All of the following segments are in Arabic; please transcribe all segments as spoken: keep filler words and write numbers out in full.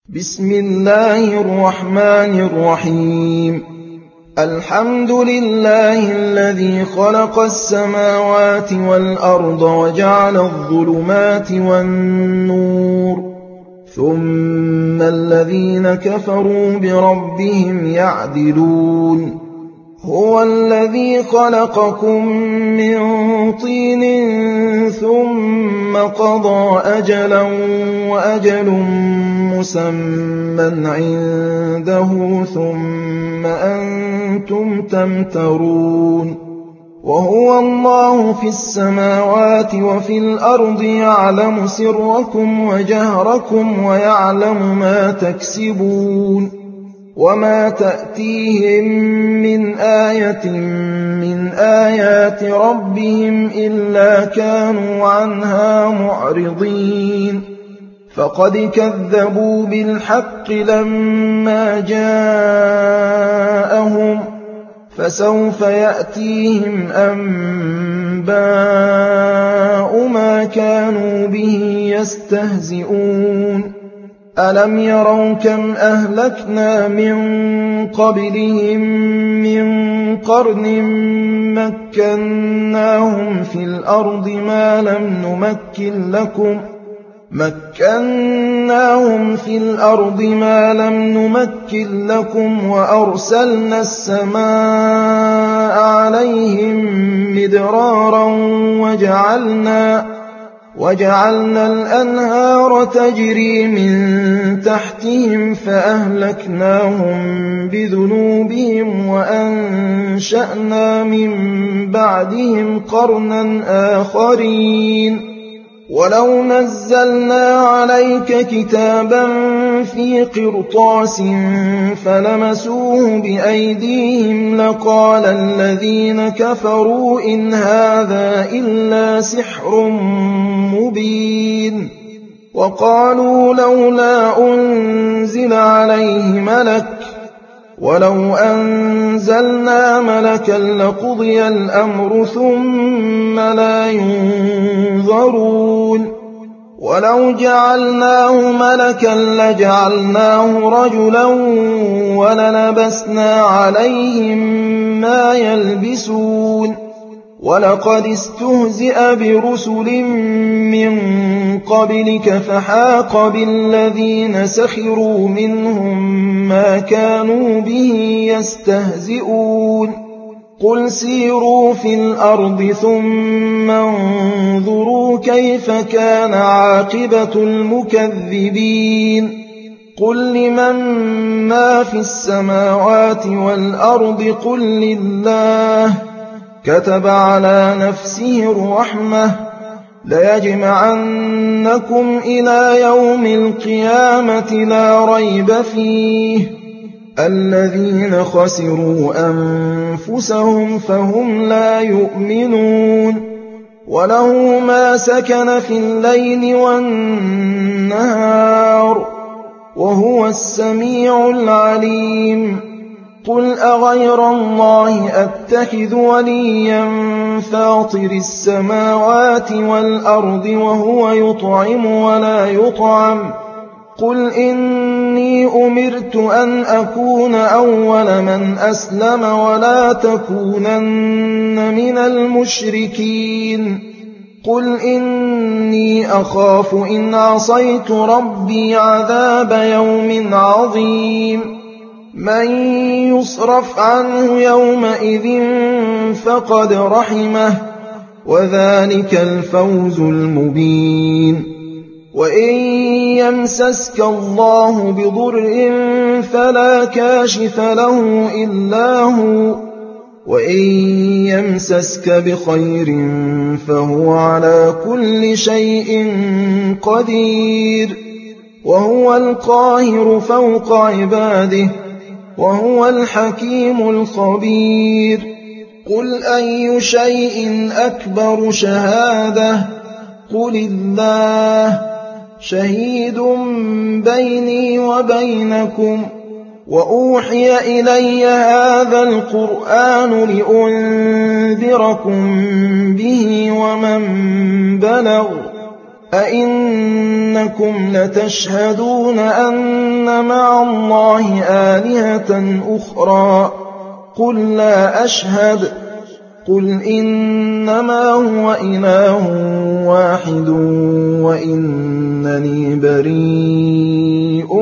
بسم الله الرحمن الرحيم الحمد لله الذي خلق السماوات والأرض وجعل الظلمات والنور ثم الذين كفروا بربهم يعدلون هو الذي خلقكم من طين ثم قضى أجلا وأجل مسمى عنده ثم أنتم تمترون وهو الله في السماوات وفي الأرض يعلم سركم وجهركم ويعلم ما تكسبون وما تأتيهم من آية من آيات ربهم إلا كانوا عنها معرضين فقد كذبوا بالحق لما جاءهم فسوف يأتيهم أنباء ما كانوا به يستهزئون ألم يروا كم أهلكنا من قبلهم من قرن مكناهم في الأرض ما لم نمكن لكم مكناهم في الأرض ما لم نمكن لكم وأرسلنا السماء عليهم مدرارا وجعلنا وجعلنا الأنهار تجري من تحتهم فأهلكناهم بذنوبهم وأنشأنا من بعدهم قرنا آخرين ولو نزلنا عليك كتابا في قرطاس فلمسوه بأيديهم لقال الذين كفروا إن هذا إلا سحر مبين وقالوا لولا أنزل عليه ملك ولو أنزلنا ملكا لقضي الأمر ثم لا ينظرون ولو جعلناه ملكا لجعلناه رجلا وللبسنا عليهم ما يلبسون ولقد استهزئ برسل من قبلك فحاق بالذين سخروا منهم ما كانوا به يستهزئون قل سيروا في الأرض ثم انظروا كيف كان عاقبة المكذبين قل لمن ما في السماوات والأرض قل لله كتب على نفسه الرحمة ليجمعنكم إلى يوم القيامة لا ريب فيه الذين خسروا أنفسهم فهم لا يؤمنون وله ما سكن في الليل والنهار وهو السميع العليم قل أغير الله أتخذ وليا فاطر السماوات والأرض وهو يطعم ولا يطعم قل إني أمرت أن أكون أول من أسلم ولا تكونن من المشركين قل إني أخاف إن عصيت ربي عذاب يوم عظيم من يصرف عنه يومئذ فقد رحمه وذلك الفوز المبين وإن يمسسك الله بضر فلا كاشف له إلا هو وإن يمسسك بخير فهو على كل شيء قدير وهو القاهر فوق عباده وهو الحكيم الخبير قل أي شيء أكبر شهادة قل الله شهيد بيني وبينكم وأوحي إلي هذا القرآن لأنذركم به ومن بلغ أئنكم لتشهدون أن مع الله آلهة أخرى قل لا أشهد قل إنما هو إله واحد وإنني بريء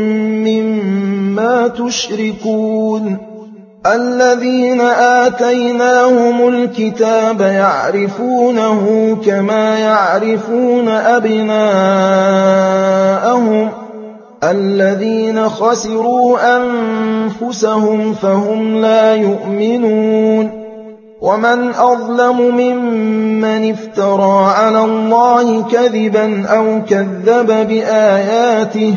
مما تشركون الذين آتيناهم الكتاب يعرفونه كما يعرفون أبناءهم الذين خسروا أنفسهم فهم لا يؤمنون ومن أظلم ممن افترى على الله كذبا أو كذب بآياته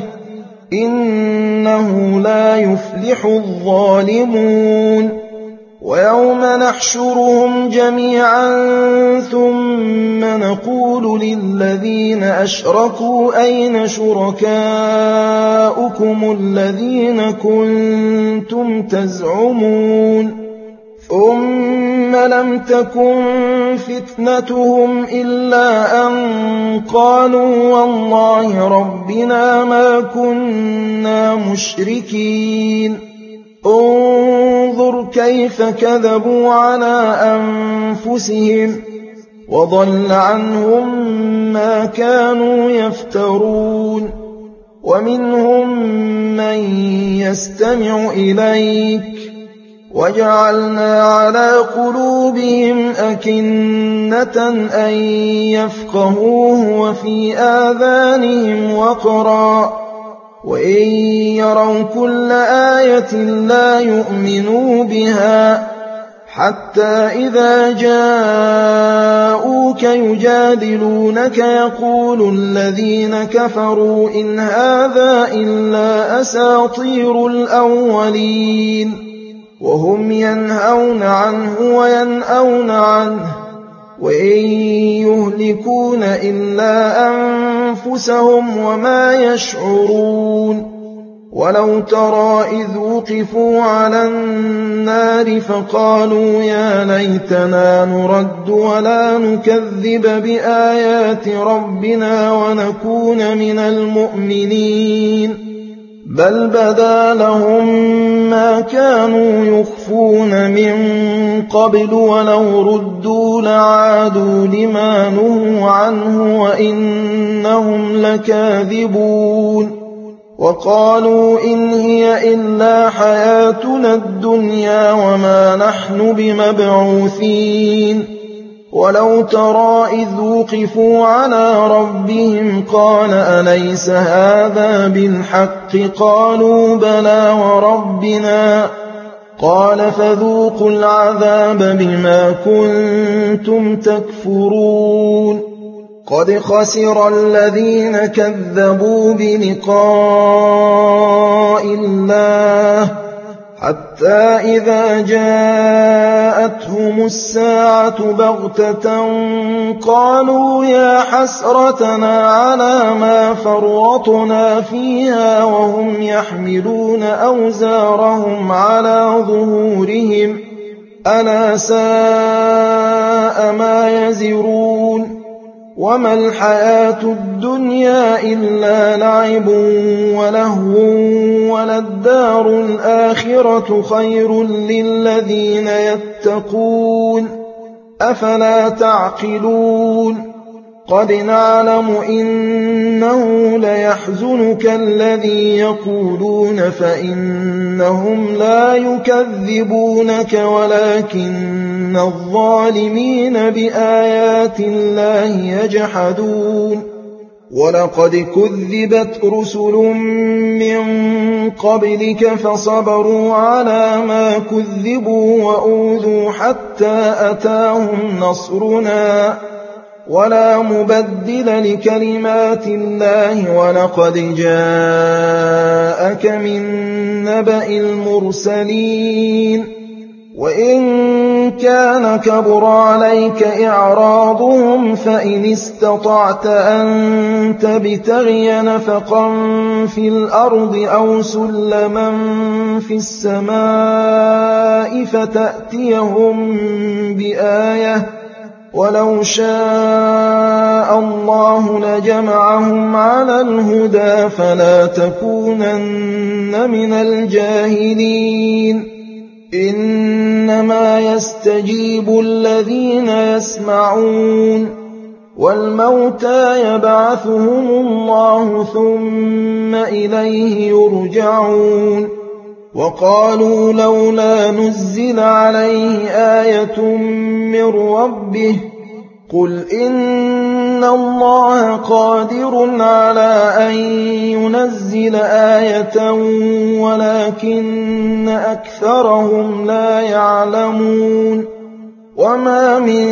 إنه لا يفلح الظالمون ويوم نحشرهم جميعا ثم نقول للذين أشركوا أين شركاؤكم الذين كنتم تزعمون ثم لم تكن فتنتهم إلا أن قالوا والله ربنا ما كنا مشركين انظر كيف كذبوا على أنفسهم وضل عنهم ما كانوا يفترون ومنهم من يستمع إليك وجعلنا على قلوبهم أكنة أن يفقهوه وفي آذانهم وقرا وإن يروا كل آية لا يؤمنوا بها حتى إذا جاءوك يجادلونك يقول الذين كفروا إن هذا إلا أساطير الأولين وهم ينهون عنه وينأون عنه وإن يهلكون إلا أنفسهم وما يشعرون ولو ترى إذ وقفوا على النار فقالوا يا ليتنا نرد ولا نكذب بآيات ربنا ونكون من المؤمنين بل بدا لهم ما كانوا يخفون من قبل ولو ردوا لعادوا لما نهوا عنه وإنهم لكاذبون وقالوا إن هي إلا حياتنا الدنيا وما نحن بمبعوثين ولو ترى إذ وقفوا على ربهم قال أليس هذا بالحق قالوا بلى وربنا قال فذوقوا العذاب بما كنتم تكفرون قد خسر الذين كذبوا بلقاء الله حتى إذا جاءتهم الساعة بغتة قالوا يا حسرتنا على ما فرطنا فيها وهم يحملون أوزارهم على ظهورهم ألا ساء ما يزرون وما الحياة الدنيا إلا لعب ولهو وللدار الآخرة خير للذين يتقون أفلا تعقلون قد نعلم إنه ليحزنك الذي يقولون فإنهم لا يكذبونك ولكن الظالمين بآيات الله يجحدون ولقد كذبت رسل من قبلك فصبروا على ما كذبوا وأوذوا حتى أتاهم نصرنا ولا مبدل لكلمات الله ولقد جاءك من نبأ المرسلين وإن كان كبر عليك إعراضهم فإن استطعت أن تبتغي نفقا في الأرض أو سلما في السماء فتأتيهم بآية ولو شاء الله لجمعهم على الهدى فلا تكونن من الجاهلين إنما يستجيب الذين يسمعون والموتى يبعثهم الله ثم إليه يرجعون وقالوا لولا نزل عليه آية من ربه قل إن الله قادر على أن ينزل آية ولكن أكثرهم لا يعلمون وما من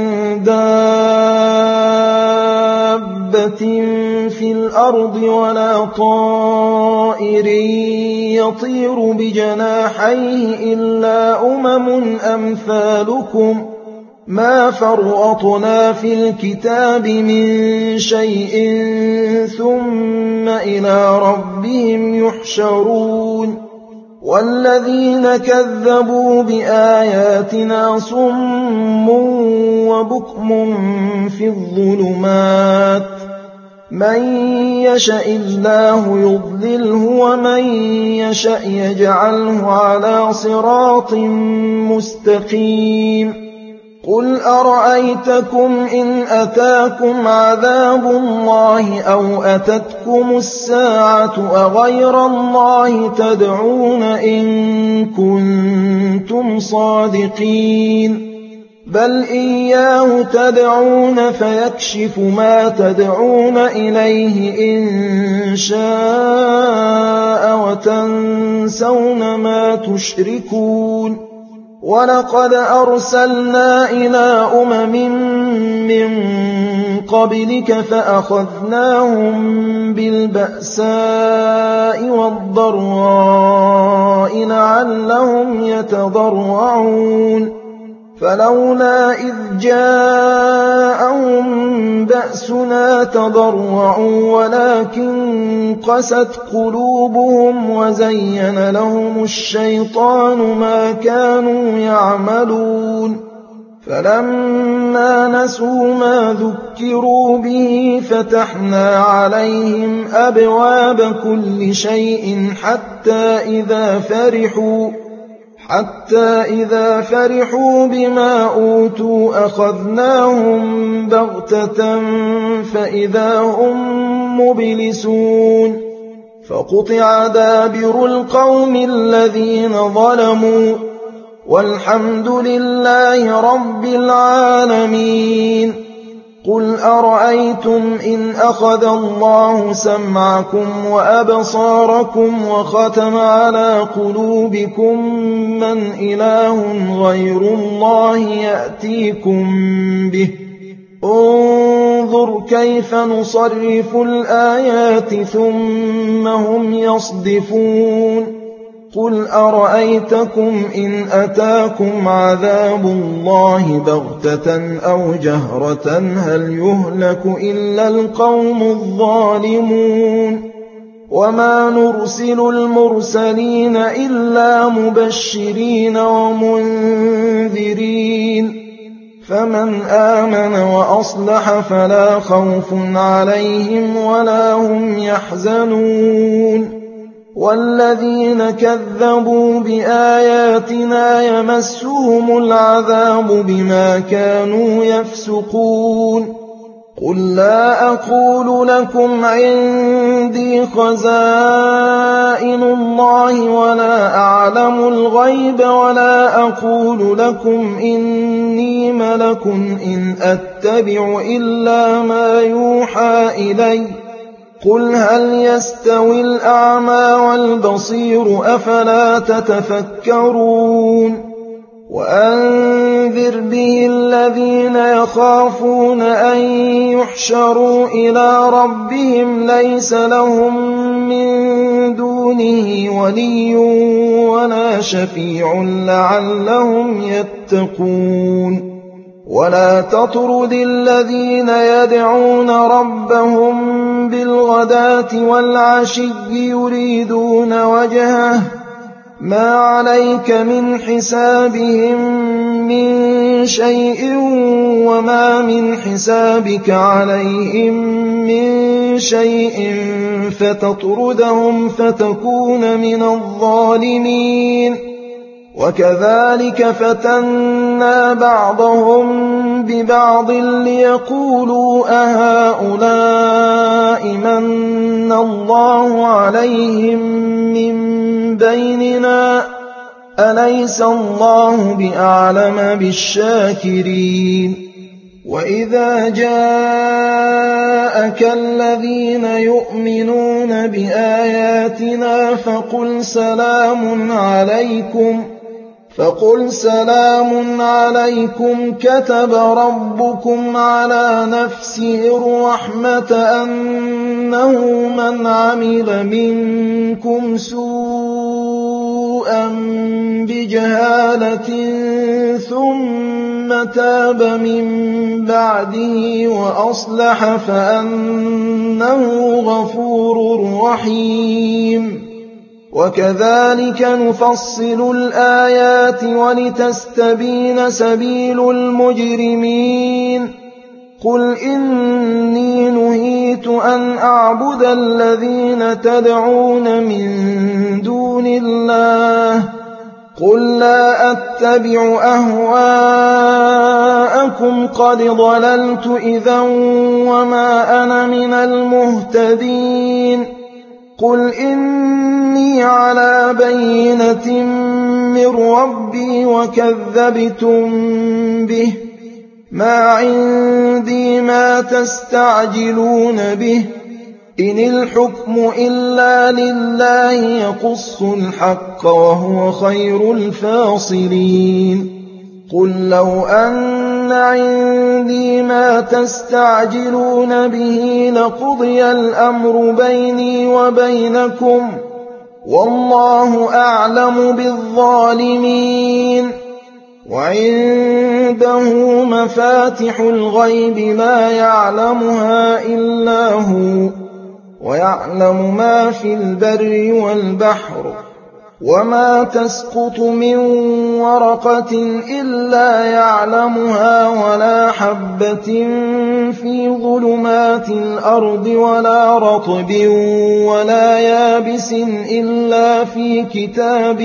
دابة في الأرض ولا طائر يطير بجناحيه إلا أمم أمثالكم ما فرطنا في الكتاب من شيء ثم إلى ربهم يحشرون والذين كذبوا بآياتنا صم وبكم في الظلمات من يشاء الله يضلله ومن يشاء يجعله على صراط مستقيم قل أرأيتكم إن أتاكم عذاب الله أو أتتكم الساعة أغير الله تدعون إن كنتم صادقين بل إياه تدعون فيكشف ما تدعون إليه إن شاء وتنسون ما تشركون ولقد أرسلنا إلى أمم من قبلك فأخذناهم بالبأساء والضراء لعلهم يتضرعون فلولا إذ جاءهم بأسنا تضرعوا ولكن قست قلوبهم وزين لهم الشيطان ما كانوا يعملون فلما نسوا ما ذكروا به فتحنا عليهم أبواب كل شيء حتى إذا فرحوا حتى إذا فرحوا بما أوتوا أخذناهم بغتة فإذا هم مبلسون فقطع دابر القوم الذين ظلموا والحمد لله رب العالمين قل أرأيتم إن أخذ الله سمعكم وأبصاركم وختم على قلوبكم من إله غير الله يأتيكم به انظر كيف نصرف الآيات ثم هم يصدفون قل أرأيتكم إن أتاكم عذاب الله بغتة أو جهرة هل يهلك إلا القوم الظالمون وما نرسل المرسلين إلا مبشرين ومنذرين فمن آمن وأصلح فلا خوف عليهم ولا هم يحزنون والذين كذبوا بآياتنا يمسهم العذاب بما كانوا يفسقون قل لا أقول لكم عندي خزائن الله ولا أعلم الغيب ولا أقول لكم إني ملك إن أتبع إلا ما يوحى إلي قل هل يستوي الأعمى والبصير أفلا تتفكرون وأنذر به الذين يخافون أن يحشروا إلى ربهم ليس لهم من دونه ولي ولا شفيع لعلهم يتقون ولا تطرد الذين يدعون ربهم بالغداة والعشي يريدون وجهه ما عليك من حسابهم من شيء وما من حسابك عليهم من شيء فتطردهم فتكون من الظالمين وكذلك فتنا بعضهم ببعض ليقولوا أهؤلاء من الله عليهم من بيننا أليس الله بأعلم بالشاكرين وإذا جاءك الذين يؤمنون بآياتنا فقل سلام عليكم فقل سلام عليكم كتب ربكم على نفسه الرحمة أنه من عمل منكم سوءا بجهالة ثم تاب من بعده وأصلح فأنه غفور رحيم وكذلك نفصل الآيات ولتستبين سبيل المجرمين قل إني نهيت أن أعبد الذين تدعون من دون الله قل لا أتبع أهواءكم قد ضللت إذا وما أنا من المهتدين قل إني على بينة من ربي وكذبتم به ما عندي ما تستعجلون به إن الحكم إلا لله يقص الحق وهو خير الفاصلين قل لو أن عندي ما تستعجلون به لقضي الأمر بيني وبينكم والله أعلم بالظالمين وعنده مفاتح الغيب لا يعلمها إلا هو ويعلم ما في البر والبحر وما تسقط من ورقة إلا يعلمها ولا حبة في ظلمات الأرض ولا رطب ولا يابس إلا في كتاب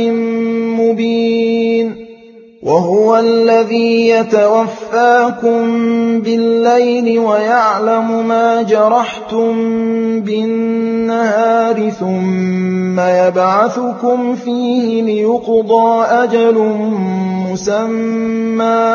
مبين وهو الذي يتوفاكم بالليل ويعلم ما جرحتم بالنهار ثم يبعثكم فيه ليقضى أجل مسمى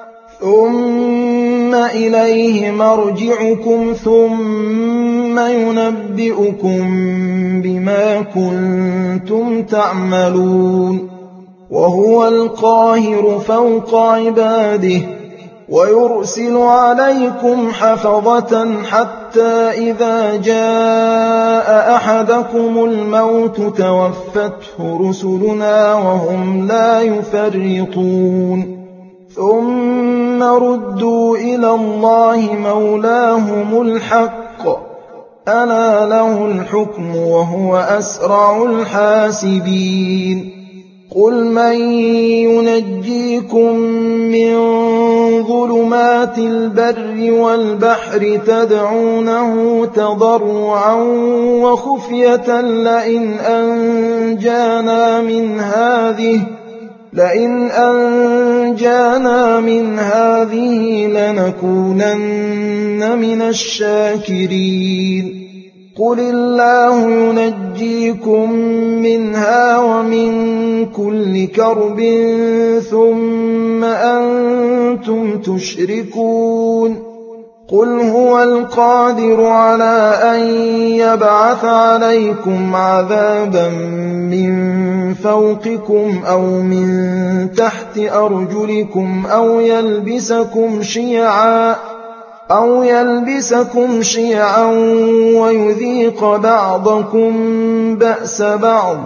ثم إليه مرجعكم ثم ينبئكم بما كنتم تعملون وهو القاهر فوق عباده ويرسل عليكم حفظة حتى إذا جاء أحدكم الموت توفته رسلنا وهم لا يفرطون ثم ردوا إلى الله مولاهم الحق ألا له الحكم وهو أسرع الحاسبين قل من ينجيكم من ظلمات البر والبحر تدعونه تضرعا وخفية لئن أنجانا من هذه لئن أنجانا من هذه لنكونن من الشاكرين قل الله ينجيكم منها ومن كل كرب ثم أنتم تشركون قل هو القادر على أن يبعث عليكم عذابا من فوقكم أو من تحت أرجلكم أو يلبسكم شيعا أو يلبسكم شيعا ويذيق بعضكم بأس بعض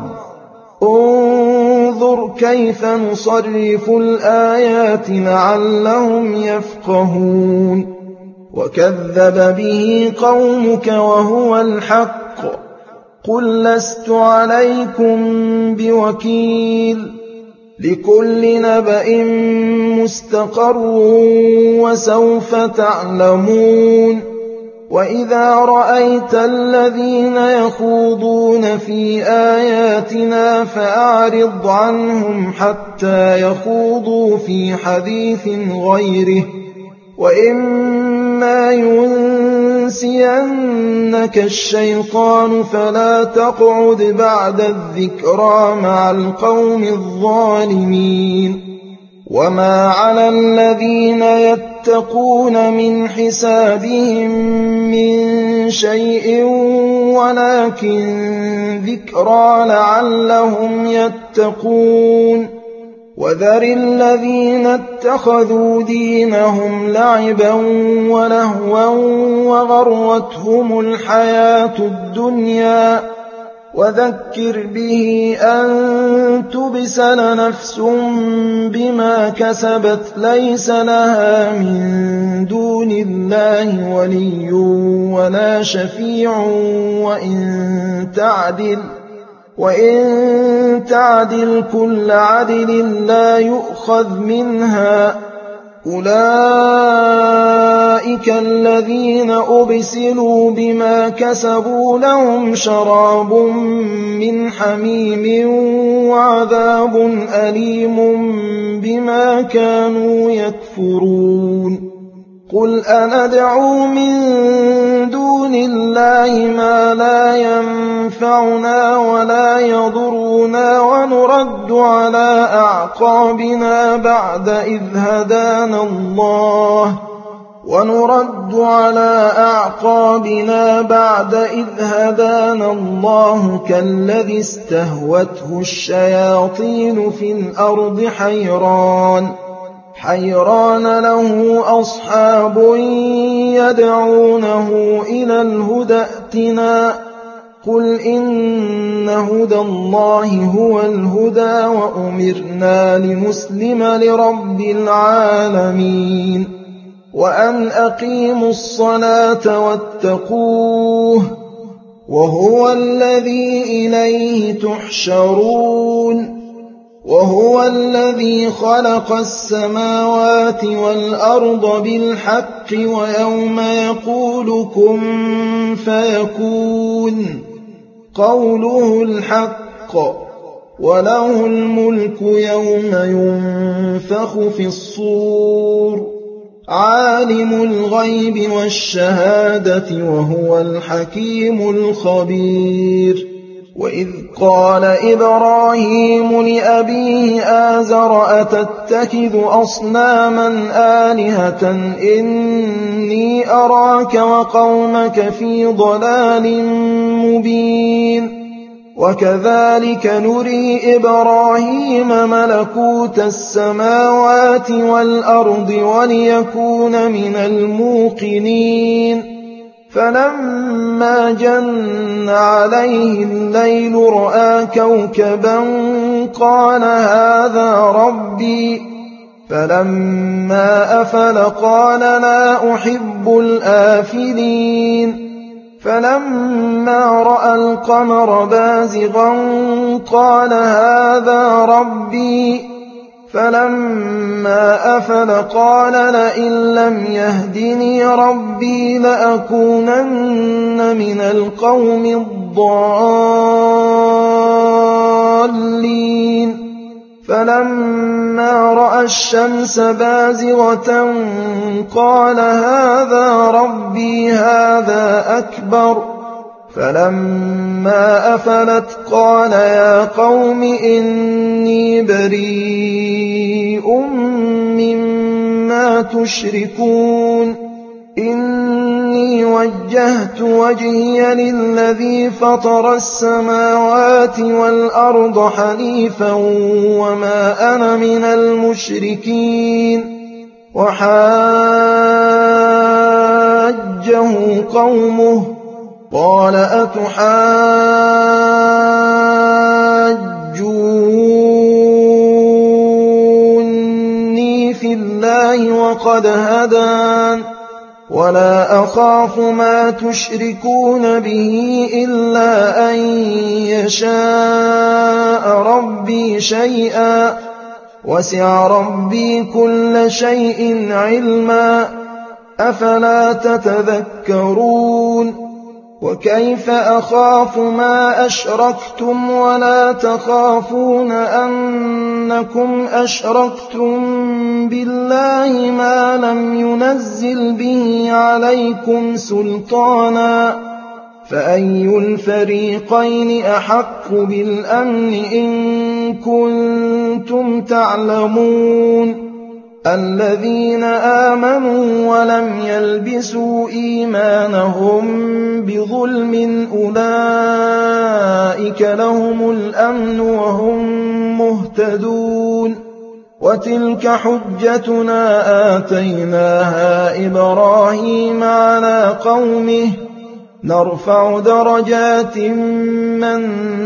انظر كيف نصرف الآيات لعلهم يفقهون وكذب به قومك وهو الحق قل لست عليكم بوكيل لكل نبأ مستقر وسوف تعلمون وإذا رأيت الذين يخوضون في آياتنا فأعرض عنهم حتى يخوضوا في حديث غيره وإما ينسينك الشيطان فلا تقعد بعد الذكرى مع القوم الظالمين وما على الذين يتقون من حسابهم من شيء ولكن ذكرى لعلهم يتقون وذر الذين اتخذوا دينهم لعبا ولهوا وغرتهم الحياة الدنيا وذكر به أن تبسل نفس بما كسبت ليس لها من دون الله ولي ولا شفيع وإن تعدل وإن تعدل كل عدل لا يؤخذ منها أولئك الذين أبسلوا بما كسبوا لهم شراب من حميم وعذاب أليم بما كانوا يكفرون قل أندعو من دون الله ما لا ينفعنا ولا يضرنا ونرد على أعقابنا بعد إذ هدانا الله ونرد على أعقابنا بعد إذ هدانا الله كالذي استهوته الشياطين في الأرض حيران حيران له أصحاب يدعونه إلى الهدى ائتنا قل إن هدى الله هو الهدى وأمرنا لنسلم لرب العالمين وأن أقيموا الصلاة واتقوه وهو الذي إليه تحشرون وهو الذي خلق السماوات والأرض بالحق ويوم يقول كن فيكون قوله الحق وله الملك يوم ينفخ في الصور عالم الغيب والشهادة وهو الحكيم الخبير وإذ قال إبراهيم لأبيه آزر أتتخذ أصناما آلهة إني أراك وقومك في ضلال مبين وكذلك نري إبراهيم ملكوت السماوات والأرض وليكون من الموقنين فلما جن عليه الليل رأى كوكبا قال هذا ربي فلما أفل قال لا أحب الآفلين فلما رأى القمر بازغا قال هذا ربي فلما أفل قال لئن لم يهدني ربي لأكونن من القوم الضالين فلما رأى الشمس بازغة قال هذا ربي هذا أكبر فلما أفلت قال يا قوم إني بريء مما تشركون إني وجهت وجهي للذي فطر السماوات والأرض حنيفا وما أنا من المشركين وحاجه قومه قال أتحاجوني في الله وقد هدان ولا أخاف ما تشركون به إلا أن يشاء ربي شيئا وسع ربي كل شيء علما أفلا تتذكرون وكيف أخاف ما أشركتم ولا تخافون أنكم أشركتم بالله ما لم ينزل به عليكم سلطانا فأي الفريقين أحق بالأمن إن كنتم تعلمون الذين آمنوا ولم يلبسوا إيمانهم بظلم أولئك لهم الأمن وهم مهتدون وتلك حجتنا آتيناها إبراهيم على قومه نرفع درجات من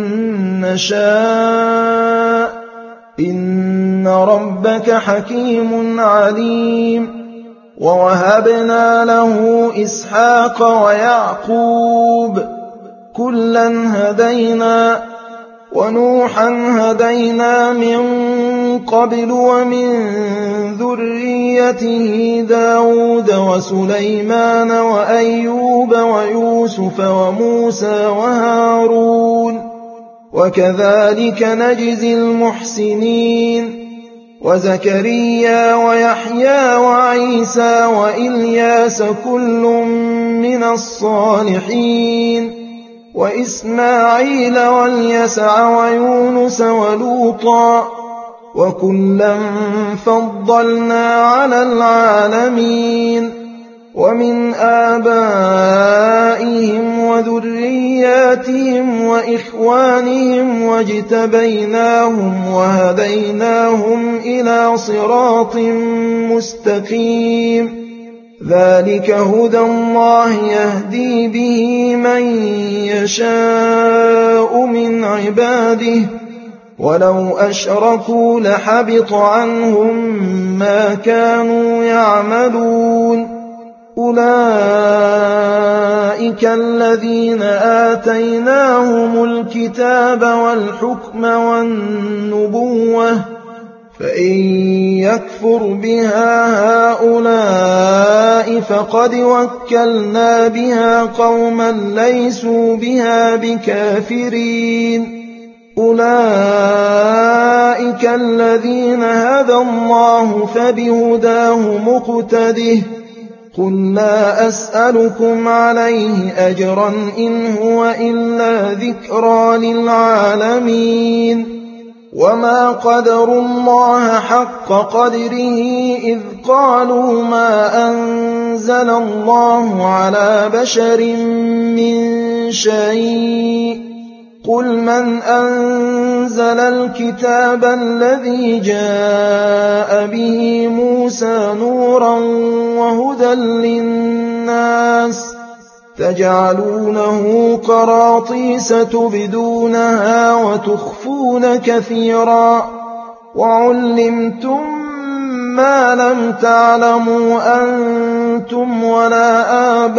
نشاء إن ربك حكيم عليم ووهبنا له إسحاق ويعقوب كلا هدينا ونوحا هدينا من قبل ومن ذريته داود وسليمان وأيوب ويوسف وموسى وهارون وكذلك نجزي المحسنين وزكريا ويحيى وعيسى وإلياس كل من الصالحين وإسماعيل واليسع ويونس ولوطا وكلا فضلنا على العالمين ومن آبائهم وذرياتهم وإخوانهم واجتبيناهم وهديناهم إلى صراط مستقيم ذلك هدى الله يهدي به من يشاء من عباده ولو أشركوا لحبط عنهم ما كانوا يعملون أولئك الذين آتيناهم الكتاب والحكم والنبوة فإن يكفر بها هؤلاء فقد وكلنا بها قوما ليسوا بها بكافرين أولئك الذين هدى الله فبهداه مقتده قل لا أسألكم عليه أجرا إن هو إلا ذكرى للعالمين وما قدروا الله حق قدره إذ قالوا ما أنزل الله على بشر من شيء قل من أنزل الكتاب الذي جاء به موسى نورا وهدى للناس تجعلونه قراطيس تبدونها وتخفون كثيرا وعلمتم ما لم تعلموا أنتم ولا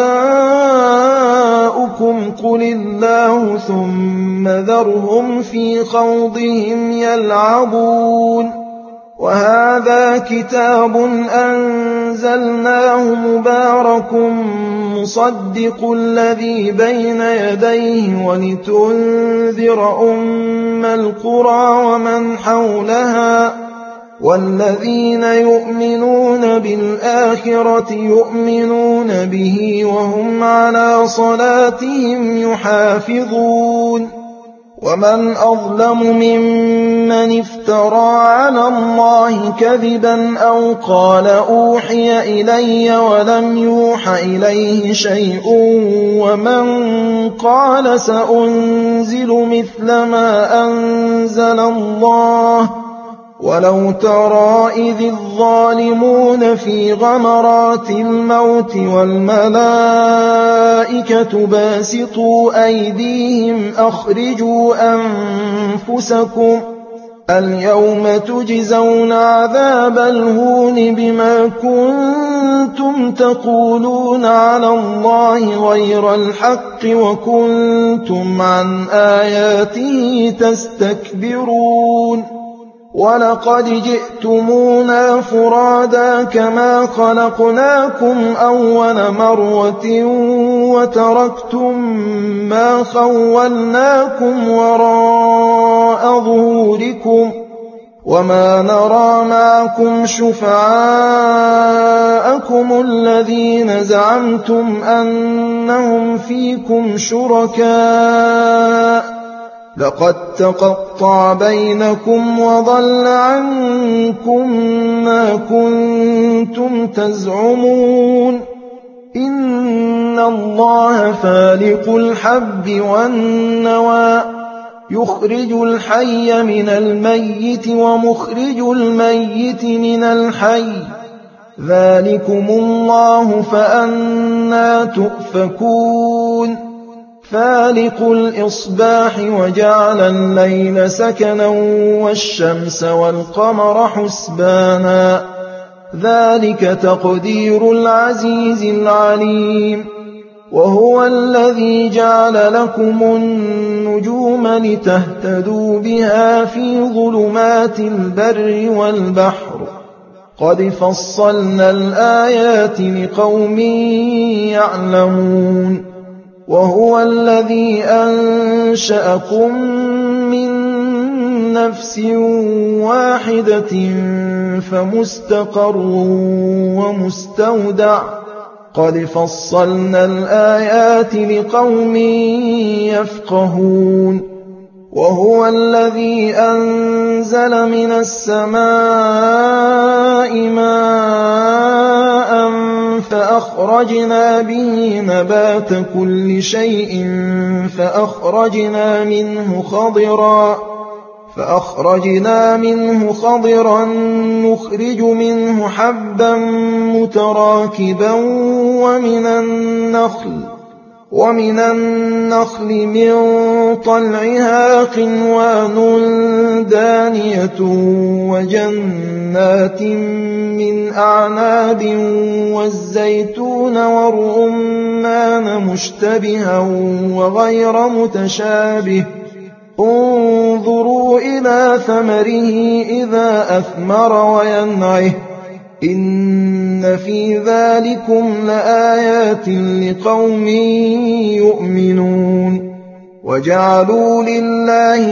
آباؤكم قل الله ثم ذرهم في خوضهم يلعبون وهذا كتاب أنزلناه مبارك مصدق الذي بين يديه ولتنذر أم القرى ومن حولها والذين يؤمنون بالآخرة يؤمنون به وهم على صلاتهم يحافظون ومن أظلم ممن افترى على الله كذبا أو قال أوحي إلي ولم يوح إليه شيء ومن قال سأنزل مثل ما أنزل الله ولو ترى إذ الظالمون في غمرات الموت والملائكة باسطوا أيديهم أخرجوا أنفسكم اليوم تجزون عذاب الهون بما كنتم تقولون على الله غير الحق وكنتم عن آياته تستكبرون وَلَقَدْ جِئْتُمُونَا فُرَادَىٰ كَمَا خَلَقْنَاكُمْ أَوَّلَ مَرَّةٍ وَتَرَكْتُم مَّا خَوَّلْنَاكُمْ وَرَاءَ ظُهُورِكُمْ وَمَا نَرَىٰ مَعَكُمْ شُفَعَاءَكُمُ الَّذِينَ زَعَمْتُمْ أَنَّهُمْ فِيكُمْ شُرَكَاءُ لَقَد تَّقَطَّعَ بَيْنَكُمْ وَضَلَّ عَنكُم مَّا كُنتُمْ تَزْعُمُونَ إِنَّ اللَّهَ فَالِقُ الْحَبِّ وَالنَّوَىٰ يُخْرِجُ الْحَيَّ مِنَ الْمَيِّتِ وَمُخْرِجُ الْمَيِّتِ مِنَ الْحَيِّ ذَٰلِكُمُ اللَّهُ فَأَنَّىٰ تُؤْفَكُونَ فالق الإصباح وجعل الليل سكنا والشمس والقمر حسبانا ذلك تقدير العزيز العليم وهو الذي جعل لكم النجوم لتهتدوا بها في ظلمات البر والبحر قد فصلنا الآيات لقوم يعلمون وهو الذي أنشأكم من نفس واحدة فمستقر ومستودع قد فصلنا الآيات لقوم يفقهون وهو الذي أنزل من السماء ماء فأخرجنا به نبات كل شيء فأخرجنا منه خضرا فأخرجنا منه خضرا نخرج منه حبا متراكبا ومن النخل ومن النخل من طلعها قنوان دانية وجنات من أعناب والزيتون والرمان مشتبها وغير متشابه انظروا إلى ثمره إذا أثمر وينعه إن في ذلكم لآيات لقوم يؤمنون وجعلوا لله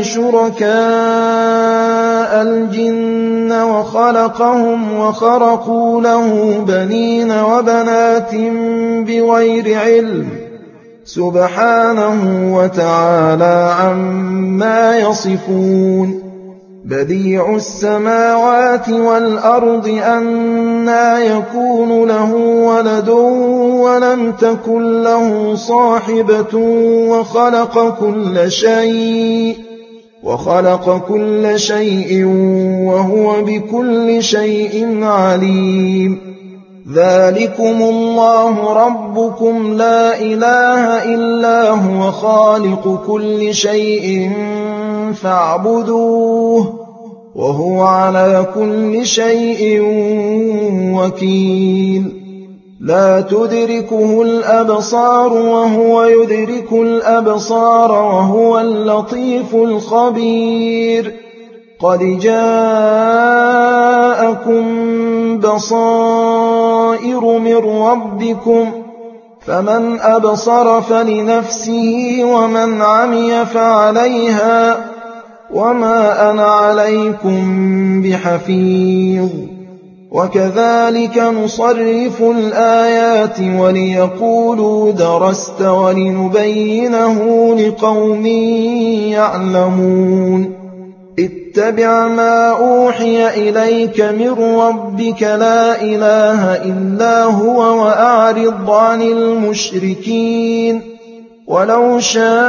شركاء الجن وخلقهم وخرقوا له بنين وبنات بغير علم سبحانه وتعالى عما يصفون بديع السماوات والأرض أنى يكون له ولد ولم تكن له صاحبة وخلق كل شيء وخلق كل شيء وهو بكل شيء عليم ذلكم الله ربكم لا إله إلا هو خالق كل شيء فاعبدوه وهو على كل شيء وكيل لا تدركه الأبصار وهو يدرك الأبصار وهو اللطيف الخبير قد جاءكم بصائر من ربكم فمن أبصر فلنفسه ومن عمي فعليها وما أنا عليكم بحفيظ وكذلك نصرف الآيات وليقولوا درست ولنبينه لقوم يعلمون اتبع ما أوحي إليك من ربك لا إله إلا هو وأعرض عن المشركين ولو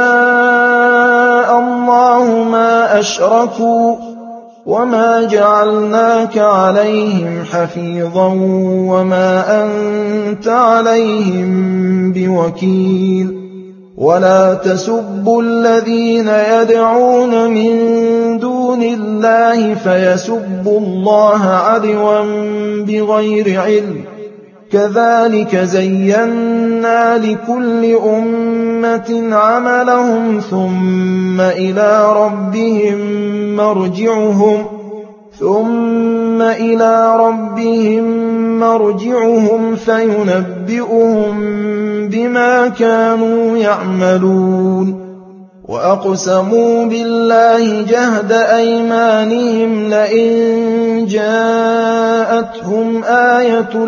شاء الله ما أشركوا وما جعلناك عليهم حفيظا وما أنت عليهم بوكيل ولا تسبوا الذين يدعون من دون الله فيسبوا الله عدوا بغير علم كذلك زينا لكل أمة عملهم ثم إلى ربهم مرجعهم ثم إلى ربهم مرجعهم فينبئهم بما كانوا يعملون وأقسموا بالله جهد أيمانهم لئن جاءتهم آية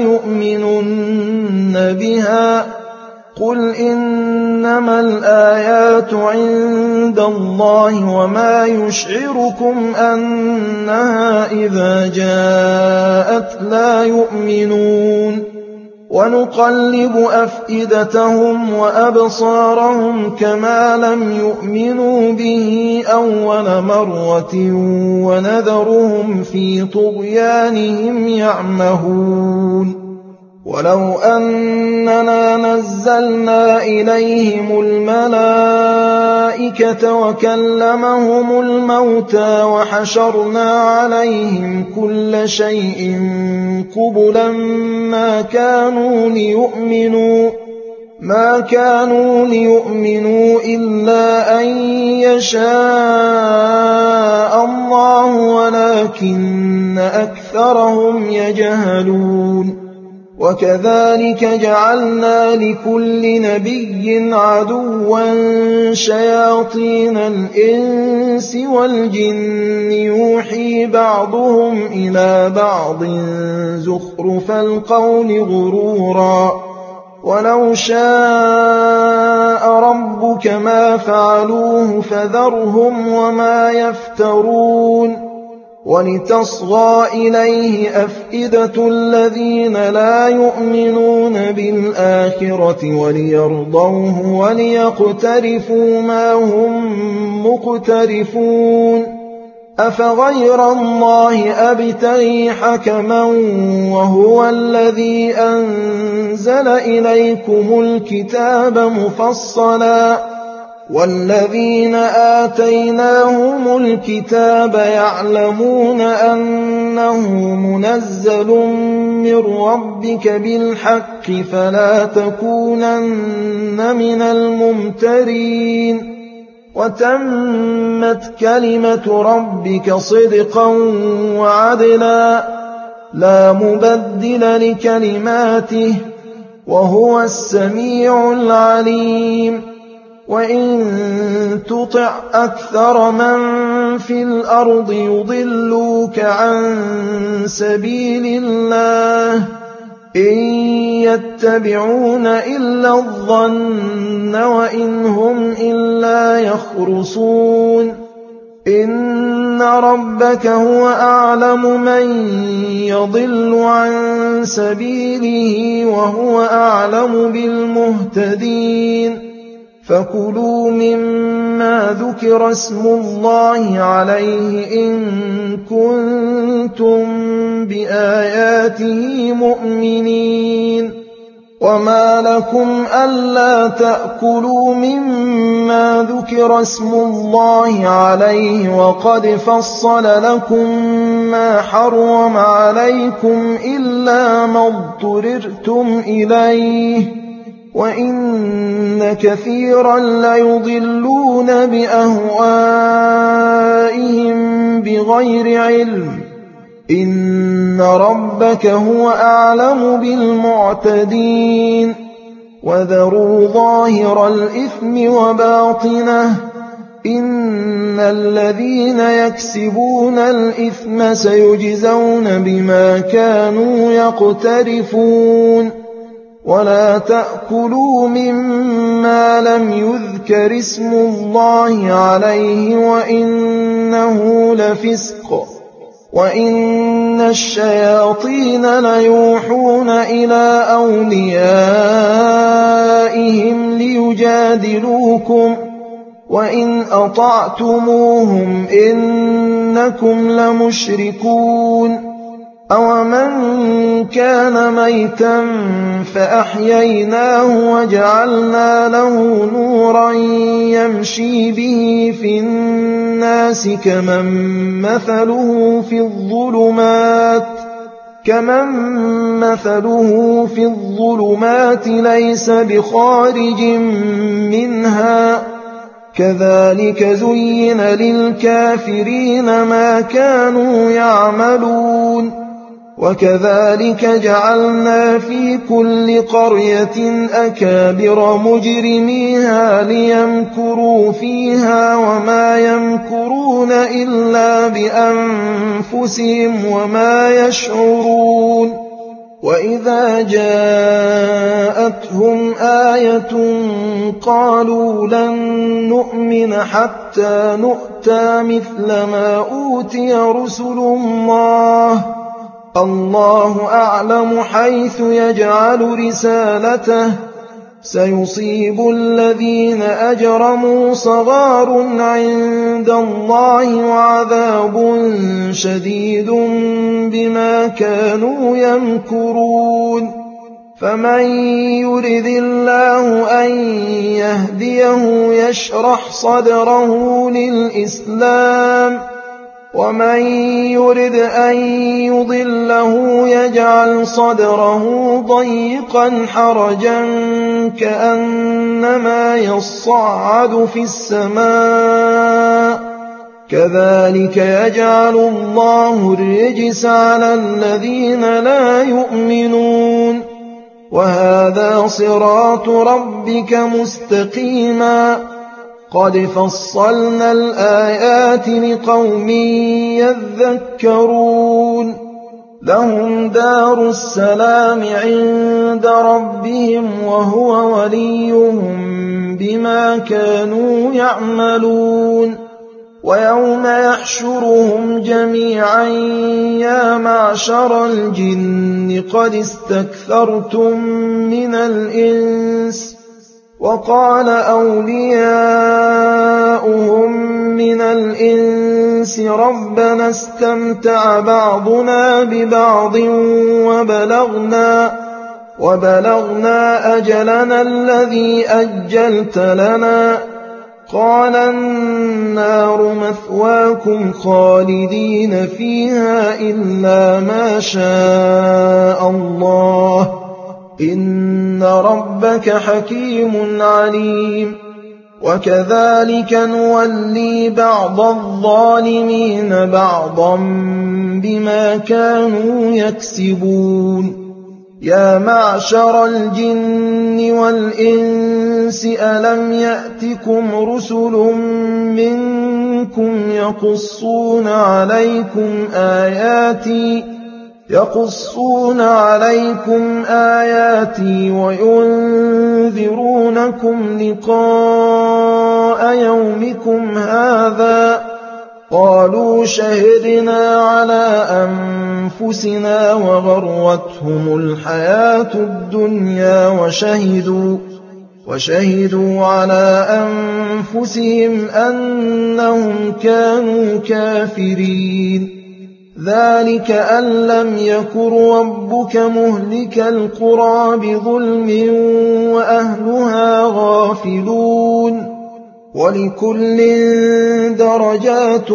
ليؤمنن بها قل إنما الآيات عند الله وما يشعركم أنها إذا جاءت لا يؤمنون ونقلب أفئدتهم وأبصارهم كما لم يؤمنوا به أول مرة ونذرهم في طغيانهم يعمهون ولو أننا نزلنا إليهم الملائكة وكلمهم الموتى وحشرنا عليهم كل شيء قبلا ما كانوا ليؤمنوا ما كانوا ليؤمنوا إلا أن يشاء الله ولكن أكثرهم يجهلون وكذلك جعلنا لكل نبي عدوا شياطين الإنس والجن يوحي بعضهم إلى بعض زخرف القول غرورا ولو شاء ربك ما فعلوه فذرهم وما يفترون ولتصغى إليه أفئدة الذين لا يؤمنون بالآخرة وليرضوه وليقترفوا ما هم مقترفون أفغير الله أبتغي حكما وهو الذي أنزل إليكم الكتاب مفصلا والذين آتيناهم الكتاب يعلمون أنه منزل من ربك بالحق فلا تكونن من الممترين وتمت كلمة ربك صدقا وعدلا لا مبدل لكلماته وهو السميع العليم وإن تطع أكثر من في الأرض يضلوك عن سبيل الله إن يتبعون إلا الظن وإن هم إلا يخرصون إن ربك هو أعلم من يضل عن سبيله وهو أعلم بالمهتدين فكلوا مما ذكر اسم الله عليه إن كنتم بآياته مؤمنين وما لكم ألا تأكلوا مما ذكر اسم الله عليه وقد فصل لكم ما حرم عليكم إلا ما اضطررتم إليه وإن كثيرا ليضلون بأهوائهم بغير علم إن ربك هو أعلم بالمعتدين وذروا ظاهر الإثم وباطنه إن الذين يكسبون الإثم سيجزون بما كانوا يقترفون ولا تأكلوا مما لم يذكر اسم الله عليه وإنه لفسق وإن الشياطين ليوحون إلى أوليائهم ليجادلوكم وإن أطعتموهم إنكم لمشركون أومن كان ميتا فأحييناه وجعلنا له نورا يمشي به في الناس كمن مثله في الظلمات كمن مثله في الظلمات ليس بخارج منها كذلك زين للكافرين ما كانوا يعملون وكذلك جعلنا في كل قرية أكابر مجرميها ليمكروا فيها وما يمكرون إلا بأنفسهم وما يشعرون وإذا جاءتهم آية قالوا لن نؤمن حتى نؤتى مثل ما أوتي رسل الله الله أعلم حيث يجعل رسالته سيصيب الذين أجرموا صغار عند الله وعذاب شديد بما كانوا يمكرون فمن يرد الله أن يهديه يشرح صدره للإسلام ومن يرد أن يضله يجعل صدره ضيقا حرجا كأنما يصعد في السماء كذلك يجعل الله الرجس على الذين لا يؤمنون وهذا صراط ربك مستقيما قد فصلنا الآيات لقوم يذكرون لهم دار السلام عند ربهم وهو وليهم بما كانوا يعملون ويوم يحشرهم جميعا يا معشر الجن قد استكثرتم من الإنس وقال أولياؤهم من الإنس ربنا استمتع بعضنا ببعض وبلغنا, وبلغنا أجلنا الذي أجلت لنا قال النار مثواكم خالدين فيها إلا ما شاء الله إن ربك حكيم عليم وكذلك نولي بعض الظالمين بعضا بما كانوا يكسبون يا معشر الجن والإنس ألم يأتكم رسل منكم يقصون عليكم آياتي يقصون عليكم آياتي وينذرونكم لقاء يومكم هذا قالوا شهدنا على أنفسنا وغرتهم الحياة الدنيا وشهدوا, وشهدوا على أنفسهم أنهم كانوا كافرين ذلك أن لم يكن ربك مهلك القرى بظلم وأهلها غافلون ولكل درجات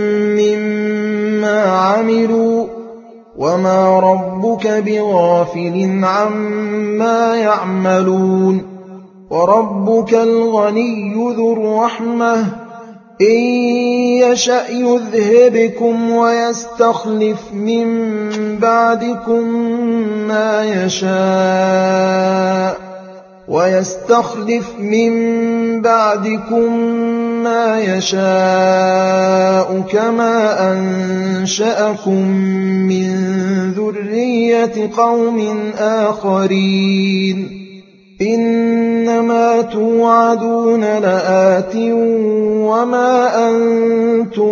مما عملوا وما ربك بغافل عما يعملون وربك الغني ذو الرحمة إن يشأ يذهبكم ويستخلف من بعدكم ما يشاء ويستخلف من بعدكم ما يشاء كما أنشأكم من ذرية قوم آخرين إنما توعدون لآت وما أنتم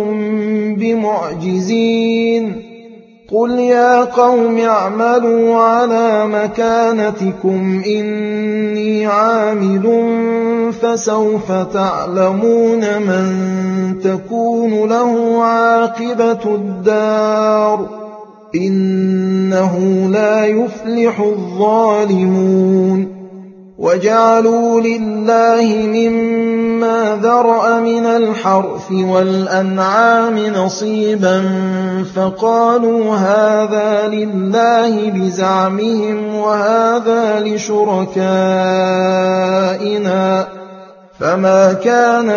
بمعجزين قل يا قوم اعملوا على مكانتكم إني عامل فسوف تعلمون من تكون له عاقبة الدار إنه لا يفلح الظالمون وجعلوا لله مما ذرأ من الحرث والأنعام نصيبا فقالوا هذا لله بزعمهم وهذا لشركائنا فما كان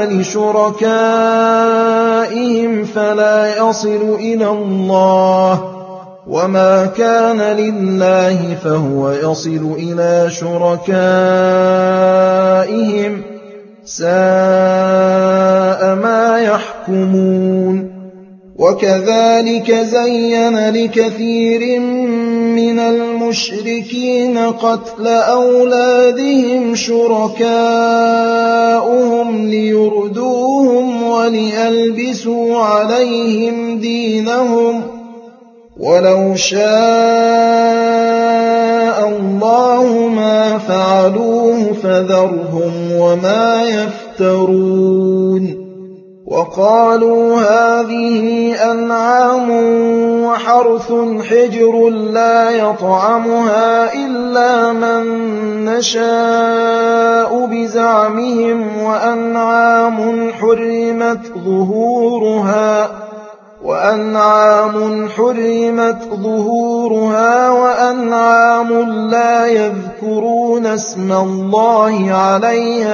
لشركائهم فلا يصل إلى الله وما كان لله فهو يصل إلى شركائهم ساء ما يحكمون وكذلك زين لكثير من المشركين قتل أولادهم شركاؤهم ليردوهم وليلبسوا عليهم دينهم ولو شاء الله ما فعلوه فذرهم وما يفترون وقالوا هذه أنعام وحرث حجر لا يطعمها إلا من نشاء بزعمهم وأنعام حرمت ظهورها وأنعام حرمت ظهورها وأنعام لا يذكرون اسم الله عليها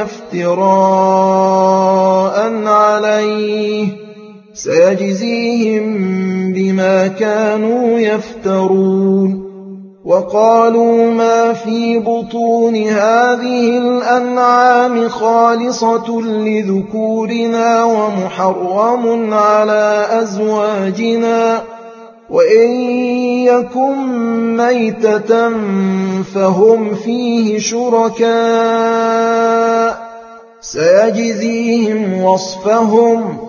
افتراء عليه سيجزيهم بما كانوا يفترون وقالوا ما في بطون هذه الأنعام خالصة لذكورنا ومحرم على أزواجنا وإن يكن ميتة فهم فيه شركاء سيجزيهم وصفهم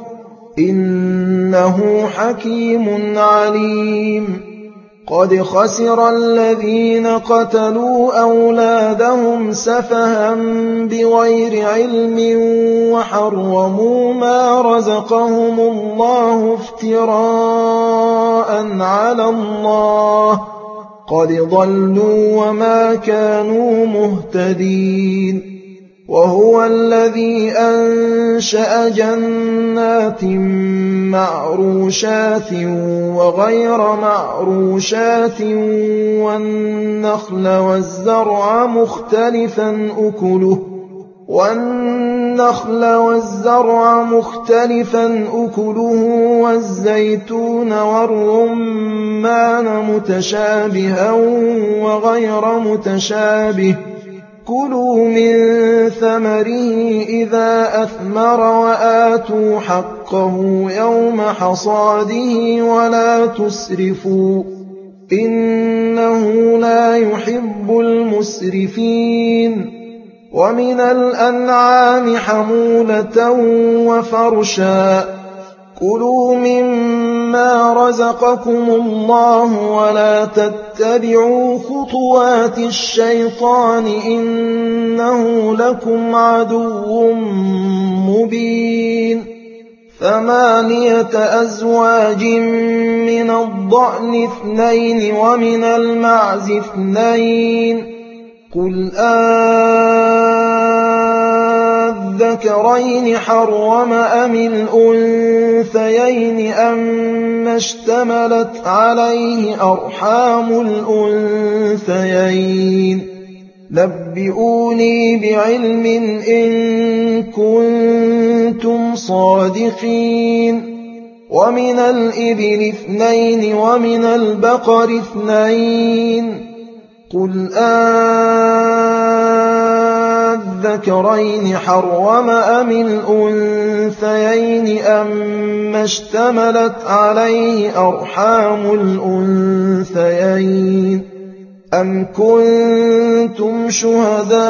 إنه حكيم عليم قد خسر الذين قتلوا أولادهم سفها بغير علم وحرموا ما رزقهم الله افتراء على الله قد ضلوا وما كانوا مهتدين وهو الذي أنشأ جنات معروشات وغير معروشات والنخل والزرع مختلفا أكله والنخل والزرع مختلفا أكله والزيتون والرمان متشابها وغير متشابه كلوا من ثمره إذا أثمر وآتوا حقه يوم حصاده ولا تسرفوا إنه لا يحب المسرفين ومن الأنعام حمولة وفرشا كلوا مما رزقكم الله ولا تتبعوا خطوات الشيطان إنه لكم عدو مبين ثمانية أزواج من الضأن اثنين ومن المعز اثنين قل أذكرين حرم أم الأنثيين أم اشتملت عليه أرحام الأنثيين نبئوني بعلم إن كنتم صادقين ومن الإبل اثنين ومن البقر اثنين قل أذكرين حرم أم الأنثيين أم اشتملت عليه أرحام الأنثيين أم كنتم شهداء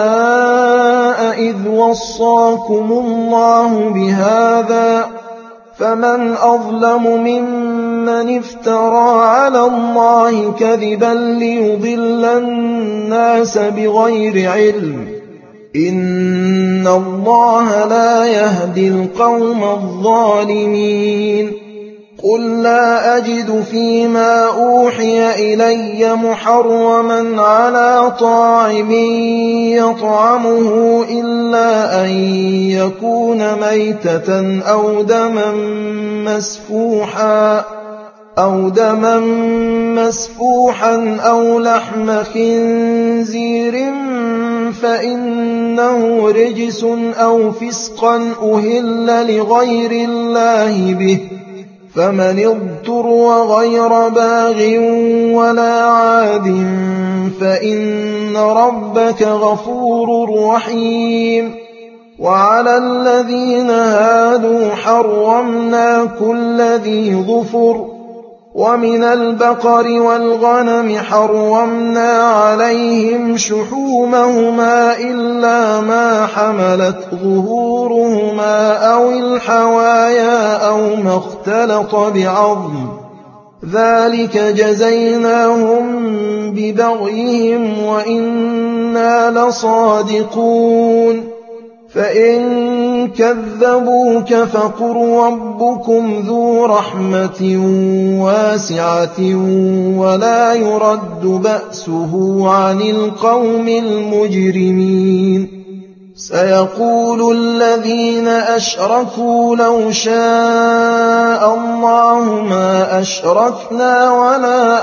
إذ وصاكم الله بهذا فمن أظلم ممن افترى على الله كذبا ليضل الناس بغير علم إن الله لا يهدي القوم الظالمين قل لا أجد فيما أوحي إلي محرما على طاعم يطعمه إلا أن يكون ميتة أو دما مسفوحا أو دما مسفوحا أو لحم خنزير فإنه رجس أو فسقا أهل لغير الله به، فمن اضطر غير باغ ولا عاد فإن ربك غفور رحيم. وعلى الذين هادوا حرمنا كل ذي ظفر، ومن البقر والغنم حرمنا عليهم شحومهما إلا ما حملت ظهورهما أو الحوايا أو ما اختلط بعظم، ذلك جزيناهم ببغيهم وإنا لصادقون. فإن كذبوك فقل ربكم ذو رحمة واسعة ولا يرد بأسه عن القوم المجرمين. سيقول الذين أشركوا لو شاء الله ما أشركنا ولا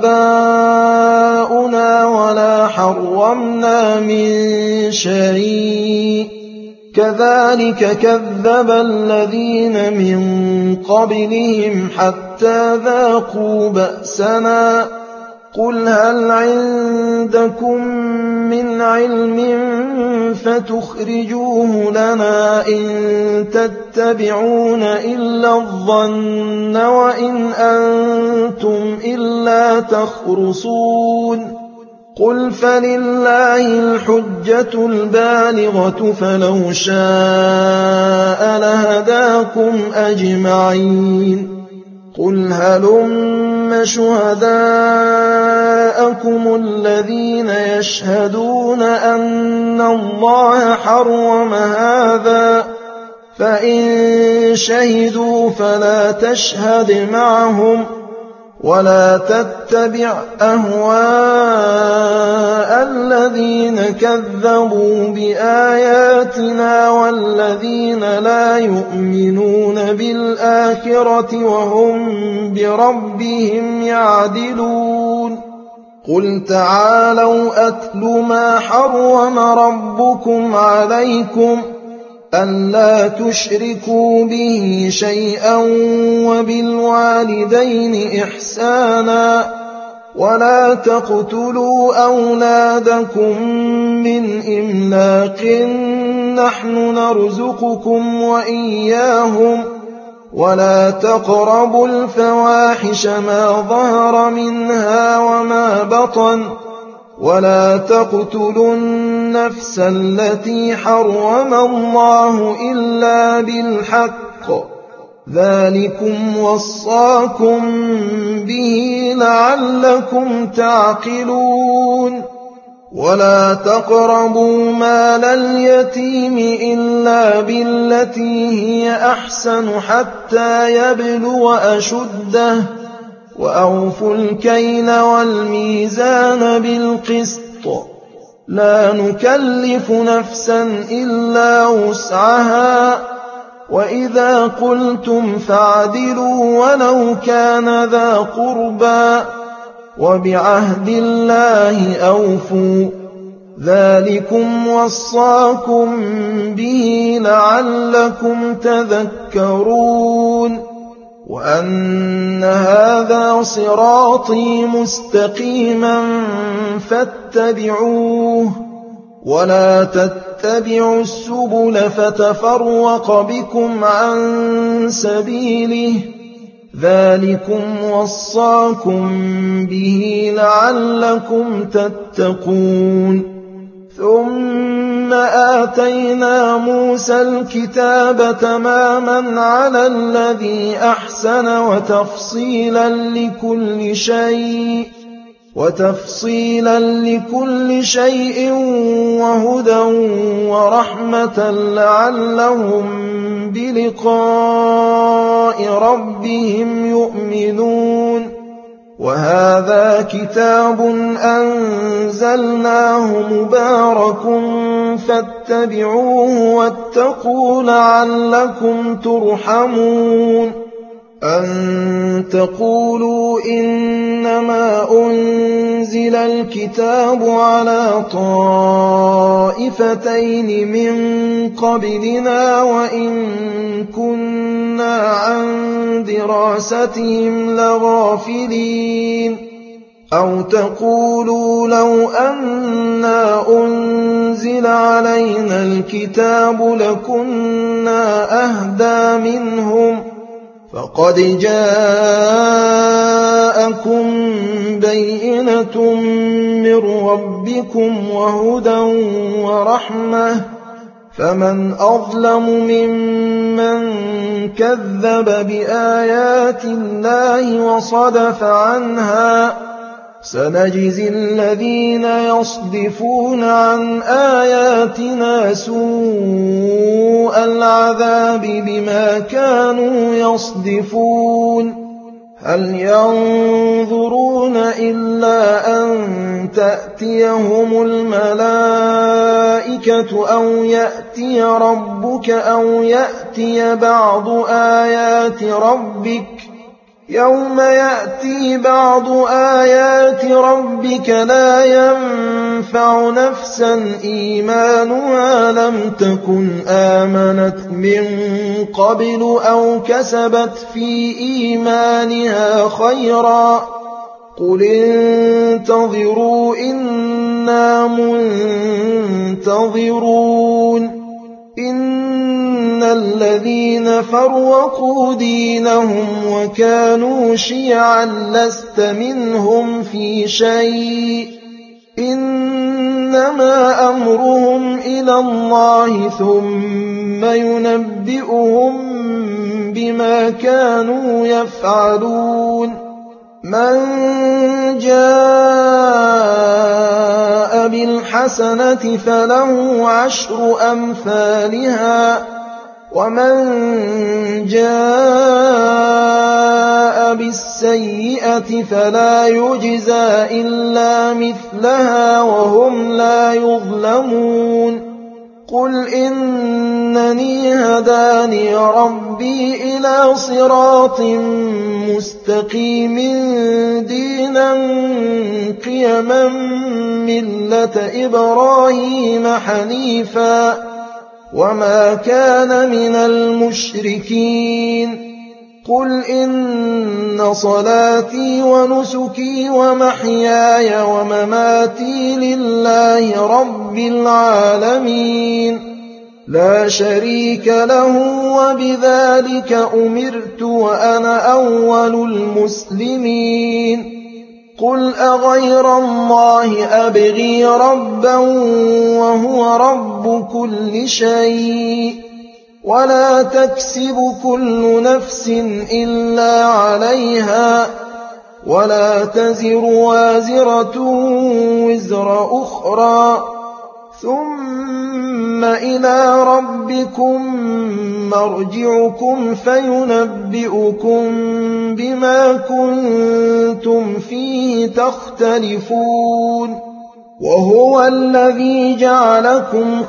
آباؤنا ولا حرمنا من شيء، كذلك كذب الذين من قبلهم حتى ذاقوا بأسنا. قل هل عندكم من علم فتخرجوه لنا؟ إن تتبعون إلا الظن وإن أنتم إلا تخرصون. قل فلله الحجة البالغة فلو شاء لهداكم أجمعين. قل هلم شهداءكم الذين يشهدون أن الله حرم هذا، فإن شهدوا فلا تشهد معهم ولا تتبع أهواء الذين كذبوا بآياتنا والذين لا يؤمنون بالآخرة وهم بربهم يعدلون. قل تعالوا أتل ما حرم ربكم عليكم ألا تشركوا به شيئا وبالوالدين إحسانا ولا تقتلوا أولادكم من إملاق نحن نرزقكم وإياهم ولا تقربوا الفواحش ما ظهر منها وما بطن ولا تقتلوا النفس التي حرم الله إلا بالحق، ذلكم وصاكم به لعلكم تعقلون. ولا تقربوا مال اليتيم إلا بالتي هي أحسن حتى يبلغ أشده، وأوفوا الكيل والميزان بالقسط، لا نكلف نفسا إلا وسعها، وإذا قلتم فاعدلوا ولو كان ذا قربى، وبعهد الله أوفوا، ذلكم وصاكم به لعلكم تذكرون. وأن هذا صراطي مستقيما فاتبعوه ولا تتبعوا السبل فتفرق بكم عن سبيله، ذلكم وصاكم به لعلكم تتقون. ثم آتينا موسى الكتاب تماما على الذي أحسن وتفصيلا لكل شيء وتفصيلا لكل شيء وهدى ورحمة لعلهم بلقاء ربهم يؤمنون. وهذا كتاب أنزلناه مبارك فاتبعوه واتقوا لعلكم ترحمون. أن تقولوا إنما أنزل الكتاب على طائفتين من قبلنا وإن كنا عن دراستهم لغافلين أو تقولوا لو أنا أنزل علينا الكتاب لكنا أهدى منهم فقد جاءكم بينة من ربكم وهدى ورحمة فمن أظلم ممن كذب بآيات الله وصدف عنها سنجزي الذين يصدفون عن آياتنا سوء العذاب بما كانوا يصدفون هل ينظرون إلا أن تأتيهم الملائكة أو يأتي ربك أو يأتي بعض آيات ربك يوم يأتي بعض آيات ربك لا ينفع نفسا إيمانها لم تكن آمنت من قبل أو كسبت في إيمانها خيرا قل انتظروا إنا منتظرون إن الذين فرقوا دينهم وكانوا شيعا لست منهم في شيء إنما أمرهم إلى الله ثم ينبئهم بما كانوا يفعلون من جاء بالحسنة فله عشر أمثالها ومن جاء بالسيئة فلا يجزى إلا مثلها وهم لا يظلمون قل إنني هداني ربي إلى صراط مستقيم دينا قيما ملة إبراهيم حنيفا وما كان من المشركين قل إن صلاتي ونسكي ومحياي ومماتي لله رب العالمين لا شريك له وبذلك أمرت وأنا أول المسلمين قل أغير الله أبغي ربا وهو رب كل شيء ولا تكسب كل نفس إلا عليها ولا تزر وازرة وزر أخرى ثم إلى ربكم مرجعكم فينبئكم بما كنتم فيه تختلفون وهو الذي جعلكم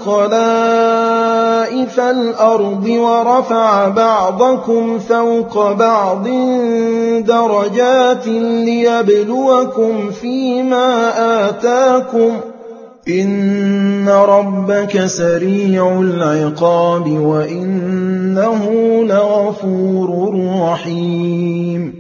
خلائف الأرض ورفع بعضكم فوق بعض درجات ليبلوكم فيما آتاكم إن ربك سريع العقاب وإنه لغفور رحيم